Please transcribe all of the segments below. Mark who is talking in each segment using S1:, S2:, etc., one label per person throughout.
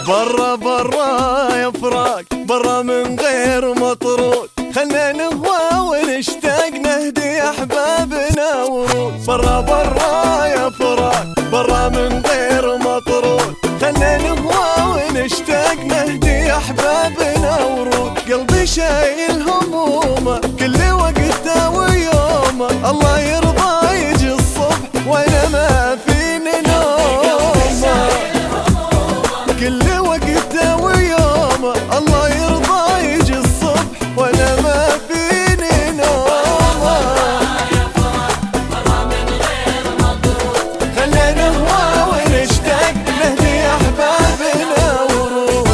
S1: برا برا يا فراق، برا من غير مطرود، خلنا نهوى ونشتاق نهدي أحبابنا ورود. برا برا يا فراق، برا من غير مطرود، خلنا نهوى ونشتاق نهدي أحبابنا ورود. قلبي شايل همومه كل وقته ويومه، الله يرضى يجي الصبح وانا ما فيني نومه. كل وقته ويومه، الله يرضى يجي الصبح وانا ما فيني نومه. خلنا نهوى ونشتاق نهدي أحبابنا ورود.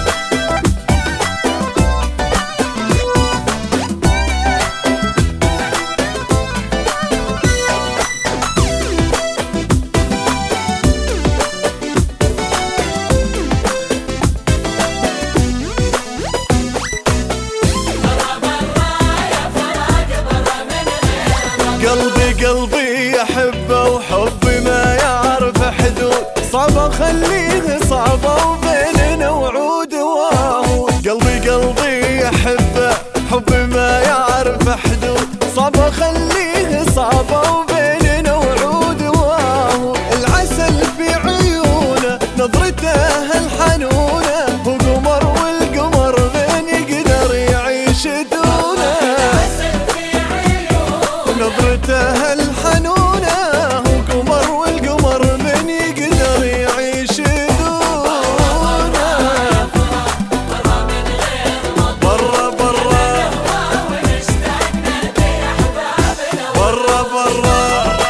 S1: قلبي قلبي يحبه وحبي ما يعرف حدود، صعب اخليه صعبة وبيننا وعود وعهود. قلبي قلبي يحبه حبي ما يعرف حدود، صعب اخليه صعبة وبيننا وعود وعهود. العسل في عيونه نظرته الحنونة، هو قمر والقمر من يقدر يعيش دونه. نظرته الحنونة هو قمر والقمر من يقدر يعيش دونه. برا برا برا برا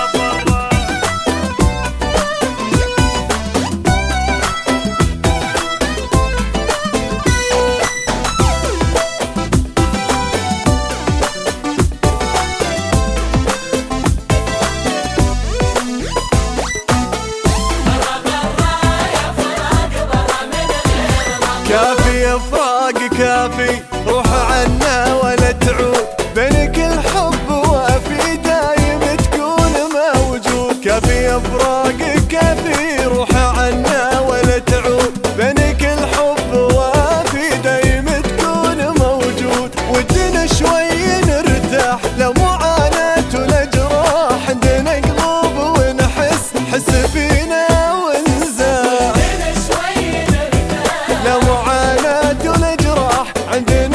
S1: كافي يا فراق كافي، روح عنا ولا تعود، بينك الحب وافي دايم تكون موجود. كافي يا فراق كافي، روح عنا ولا تعود، بينك الحب وافي دايم تكون موجود. ودنا شوي نرتاح لو معاناة ولا جراح، عندنا قلوب ونحس حس فينا ونزاح. لو معاناة ولا جراح عندنا